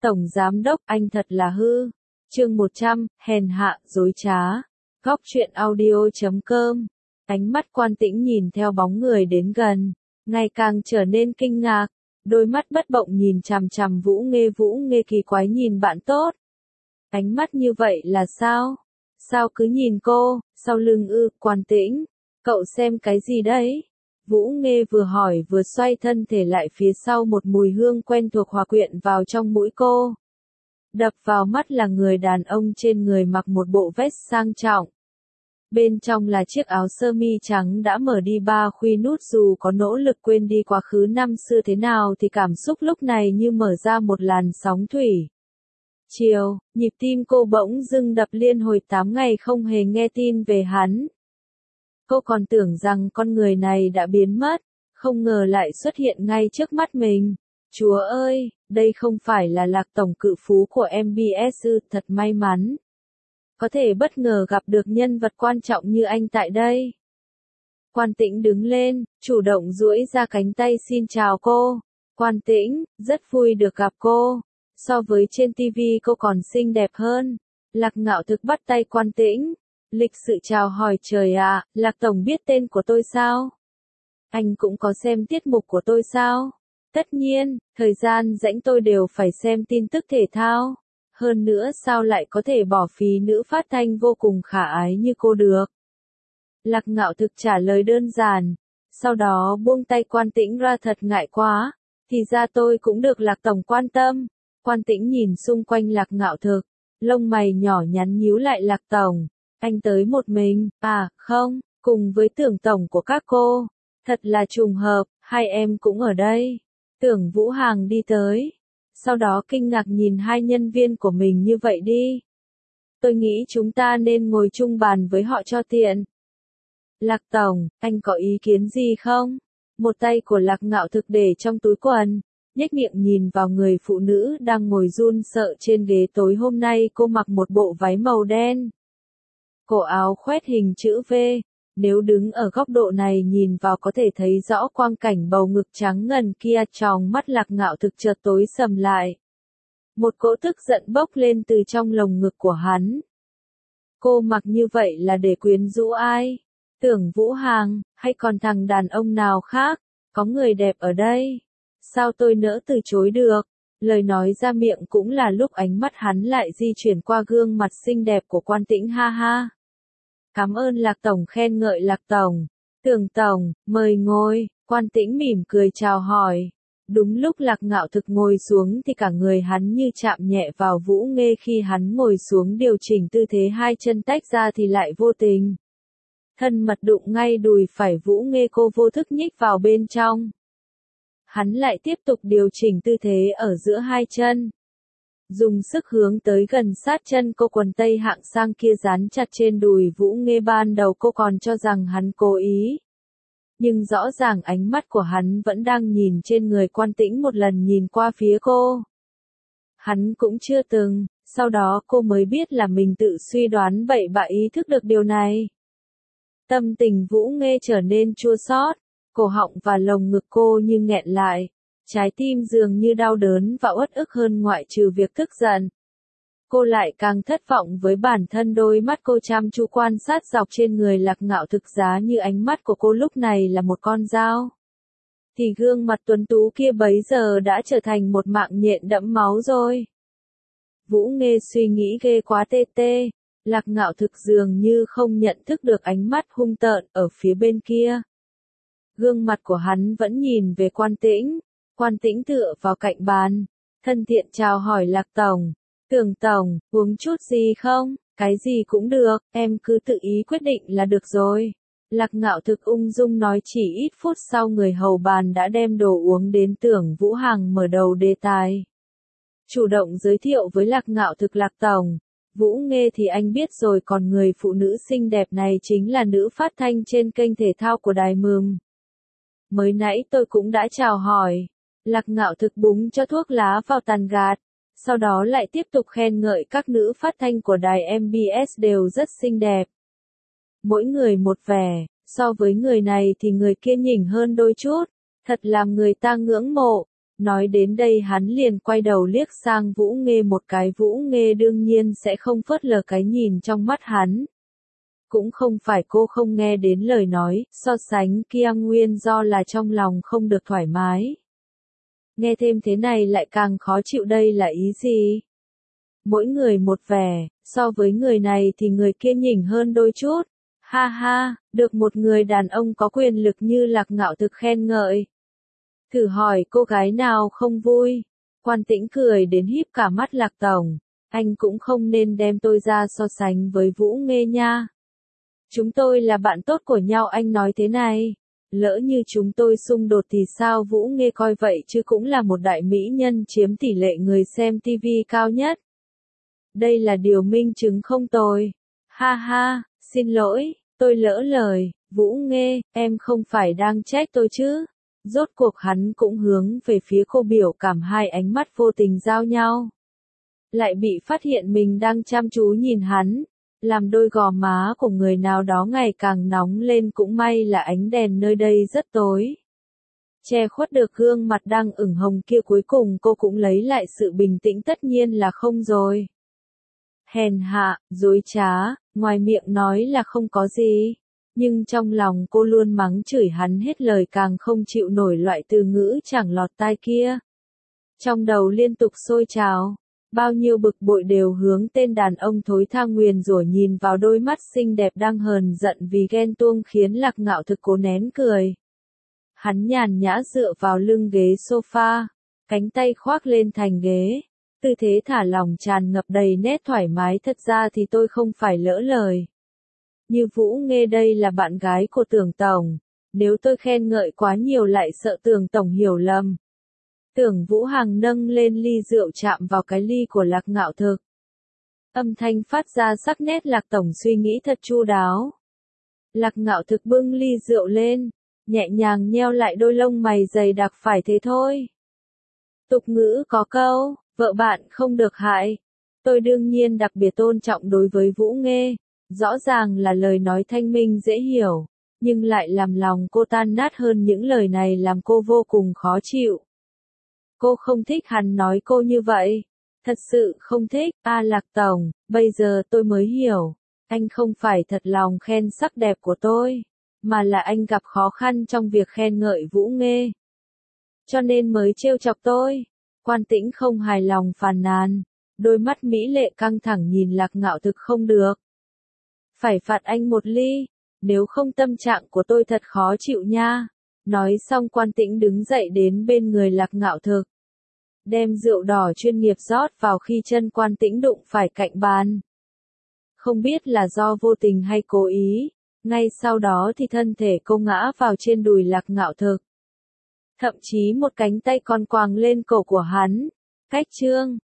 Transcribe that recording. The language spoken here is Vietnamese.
Tổng Giám Đốc, anh thật là hư. Chương 100, hèn hạ, dối trá. Góc truyện audio.com. Ánh mắt Quan Tĩnh nhìn theo bóng người đến gần, ngày càng trở nên kinh ngạc, đôi mắt bất động nhìn chằm chằm Vũ Nghê kỳ quái nhìn bạn tốt. Ánh mắt như vậy là sao? Sao cứ nhìn cô, sau lưng Quan Tĩnh, cậu xem cái gì đấy? Vũ Nghê vừa hỏi vừa xoay thân thể lại phía sau, một mùi hương quen thuộc hòa quyện vào trong mũi cô. Đập vào mắt là người đàn ông trên người mặc một bộ vest sang trọng. Bên trong là chiếc áo sơ mi trắng đã mở đi ba khuy nút, dù có nỗ lực quên đi quá khứ năm xưa thế nào thì cảm xúc lúc này như mở ra một làn sóng thủy. Chiều, nhịp tim cô bỗng dưng đập liên hồi 8 ngày không hề nghe tin về hắn. Cô còn tưởng rằng con người này đã biến mất, không ngờ lại xuất hiện ngay trước mắt mình. Chúa ơi, đây không phải là Lạc tổng cự phú của MBS ư? Thật may mắn. Có thể bất ngờ gặp được nhân vật quan trọng như anh tại đây. Quan Tĩnh đứng lên, chủ động duỗi ra cánh tay xin chào cô. Quan Tĩnh, rất vui được gặp cô. So với trên TV cô còn xinh đẹp hơn. Lạc Ngạo Thực bắt tay Quan Tĩnh. Lịch sự chào hỏi. Trời ạ, Lạc tổng biết tên của tôi sao? Anh cũng có xem tiết mục của tôi sao? Tất nhiên, thời gian rảnh tôi đều phải xem tin tức thể thao. Hơn nữa sao lại có thể bỏ phí nữ phát thanh vô cùng khả ái như cô được? Lạc Ngạo Thực trả lời đơn giản, sau đó buông tay Quan Tĩnh ra. Thật ngại quá, thì ra tôi cũng được Lạc tổng quan tâm. Quan Tĩnh nhìn xung quanh Lạc Ngạo Thực, lông mày nhỏ nhắn nhíu lại. Lạc tổng, anh tới một mình? À, không, cùng với Tưởng tổng của các cô. Thật là trùng hợp, hai em cũng ở đây. Tưởng Vũ Hằng đi tới, sau đó kinh ngạc nhìn hai nhân viên của mình. Như vậy đi, tôi nghĩ chúng ta nên ngồi chung bàn với họ cho tiện. Lạc tổng, anh có ý kiến gì không? Một tay của Lạc Ngạo Thực để trong túi quần, nhếch miệng nhìn vào người phụ nữ đang ngồi run sợ trên ghế. Tối hôm nay cô mặc một bộ váy màu đen, cổ áo khoét hình chữ V. Nếu đứng ở góc độ này nhìn vào có thể thấy rõ quang cảnh bầu ngực trắng ngần kia. Tròng mắt Lạc Ngạo Thực chợt tối sầm lại. Một cỗ tức giận bốc lên từ trong lồng ngực của hắn. Cô mặc như vậy là để quyến rũ ai? Tưởng Vũ Hằng, hay còn thằng đàn ông nào khác? Có người đẹp ở đây. Sao tôi nỡ từ chối được? Lời nói ra miệng cũng là lúc ánh mắt hắn lại di chuyển qua gương mặt xinh đẹp của Quan Tĩnh. Ha ha. Cảm ơn Lạc tổng khen ngợi. Lạc tổng, Tưởng tổng, mời ngồi. Quan Tĩnh mỉm cười chào hỏi. Đúng lúc Lạc Ngạo Thực ngồi xuống thì cả người hắn như chạm nhẹ vào Vũ Nghê. Khi hắn ngồi xuống điều chỉnh tư thế hai chân tách ra thì lại vô tình thân mật đụng ngay đùi phải Vũ Nghê. Cô vô thức nhích vào bên trong. Hắn lại tiếp tục điều chỉnh tư thế ở giữa hai chân, dùng sức hướng tới gần sát chân cô. Quần tây hạng sang kia dán chặt trên đùi Vũ Nghê. Ban đầu cô còn cho rằng hắn cố ý, nhưng rõ ràng ánh mắt của hắn vẫn đang nhìn trên người Quan Tĩnh, một lần nhìn qua phía cô. Hắn cũng chưa từng, sau đó cô mới biết là mình tự suy đoán bậy bạ. Ý thức được điều này, tâm tình Vũ Nghê trở nên chua xót, cổ họng và lồng ngực cô như nghẹn lại. Trái tim dường như đau đớn và uất ức hơn. Ngoại trừ việc tức giận, cô lại càng thất vọng với bản thân. Đôi mắt cô chăm chú quan sát dọc trên người Lạc Ngạo Thực. Giá như ánh mắt của cô lúc này là một con dao, thì gương mặt tuấn tú kia bấy giờ đã trở thành một mạng nhện đẫm máu rồi. Vũ Nghê suy nghĩ ghê quá tê tê. Lạc Ngạo Thực dường như không nhận thức được ánh mắt hung tợn ở phía bên kia. Gương mặt của hắn vẫn nhìn về Quan Tĩnh. Quan Tĩnh tựa vào cạnh bàn, thân thiện chào hỏi. Lạc tổng, Tưởng tổng, uống chút gì không? Cái gì cũng được, em cứ tự ý quyết định là được rồi. Lạc Ngạo Thực ung dung nói. Chỉ ít phút sau người hầu bàn đã đem đồ uống đến. Tưởng Vũ Hằng mở đầu đề tài, chủ động giới thiệu với Lạc Ngạo Thực. Lạc tổng, Vũ Nghê thì anh biết rồi, còn người phụ nữ xinh đẹp này chính là nữ phát thanh trên kênh thể thao của đài Mừng. Mới nãy tôi cũng đã chào hỏi. Lạc Ngạo Thực búng cho thuốc lá vào tàn gạt, sau đó lại tiếp tục khen ngợi các nữ phát thanh của đài MBS đều rất xinh đẹp. Mỗi người một vẻ, so với người này thì người kia nhỉnh hơn đôi chút, thật làm người ta ngưỡng mộ. Nói đến đây hắn liền quay đầu liếc sang Vũ Nghê một cái. Vũ Nghê đương nhiên sẽ không phớt lờ cái nhìn trong mắt hắn. Cũng không phải cô không nghe đến lời nói, so sánh kia nguyên do là trong lòng không được thoải mái. Nghe thêm thế này lại càng khó chịu, đây là ý gì? Mỗi người một vẻ, so với người này thì người kia nhỉnh hơn đôi chút. Ha ha, được một người đàn ông có quyền lực như Lạc Ngạo Thực khen ngợi. Thử hỏi cô gái nào không vui? Quan Tĩnh cười đến híp cả mắt. Lạc tổng, anh cũng không nên đem tôi ra so sánh với Vũ Nghê nha. Chúng tôi là bạn tốt của nhau, anh nói thế này. Lỡ như chúng tôi xung đột thì sao? Vũ Nghê coi vậy chứ cũng là một đại mỹ nhân chiếm tỷ lệ người xem TV cao nhất. Đây là điều minh chứng không tồi. Ha ha, xin lỗi, tôi lỡ lời. Vũ Nghê, em không phải đang trách tôi chứ? Rốt cuộc hắn cũng hướng về phía cô, biểu cảm hai ánh mắt vô tình giao nhau. Lại bị phát hiện mình đang chăm chú nhìn hắn, làm đôi gò má của người nào đó ngày càng nóng lên. Cũng may là ánh đèn nơi đây rất tối, che khuất được gương mặt đang ửng hồng kia. Cuối cùng cô cũng lấy lại sự bình tĩnh, tất nhiên là không rồi. Hèn hạ, dối trá, ngoài miệng nói là không có gì, nhưng trong lòng cô luôn mắng chửi hắn hết lời, càng không chịu nổi loại từ ngữ chẳng lọt tai kia. Trong đầu liên tục sôi trào, bao nhiêu bực bội đều hướng tên đàn ông thối tha nguyền rủa. Nhìn vào đôi mắt xinh đẹp đang hờn giận vì ghen tuông khiến Lạc Ngạo Thực cố nén cười. Hắn nhàn nhã dựa vào lưng ghế sofa, cánh tay khoác lên thành ghế, tư thế thả lỏng tràn ngập đầy nét thoải mái. Thật ra thì tôi không phải lỡ lời. Như Vũ Nghê đây là bạn gái của Tưởng tổng, nếu tôi khen ngợi quá nhiều lại sợ Tưởng tổng hiểu lầm. Tưởng Vũ Hằng nâng lên ly rượu chạm vào cái ly của Lạc Ngạo Thực. Âm thanh phát ra sắc nét. Lạc tổng suy nghĩ thật chu đáo. Lạc Ngạo Thực bưng ly rượu lên, nhẹ nhàng nheo lại đôi lông mày dày đặc. Phải thế thôi. Tục ngữ có câu, vợ bạn không được hại. Tôi đương nhiên đặc biệt tôn trọng đối với Vũ Nghê. Rõ ràng là lời nói thanh minh dễ hiểu, nhưng lại làm lòng cô tan nát hơn. Những lời này làm cô vô cùng khó chịu. Cô không thích hắn nói cô như vậy. Thật sự không thích. Lạc tổng, bây giờ tôi mới hiểu. Anh không phải thật lòng khen sắc đẹp của tôi, mà là anh gặp khó khăn trong việc khen ngợi Vũ Nghê, cho nên mới trêu chọc tôi. Quan Tĩnh không hài lòng phàn nàn, đôi mắt mỹ lệ căng thẳng nhìn Lạc Ngạo Thực. Không được, phải phạt anh một ly, nếu không tâm trạng của tôi thật khó chịu nha. Nói xong Quan Tĩnh đứng dậy đến bên người Lạc Ngạo Thực, đem rượu đỏ chuyên nghiệp rót vào. Khi chân Quan Tĩnh đụng phải cạnh bàn, không biết là do vô tình hay cố ý, ngay sau đó thì thân thể cô ngã vào trên đùi Lạc Ngạo Thực. Thậm chí một cánh tay còn quàng lên cổ của hắn. Cách chương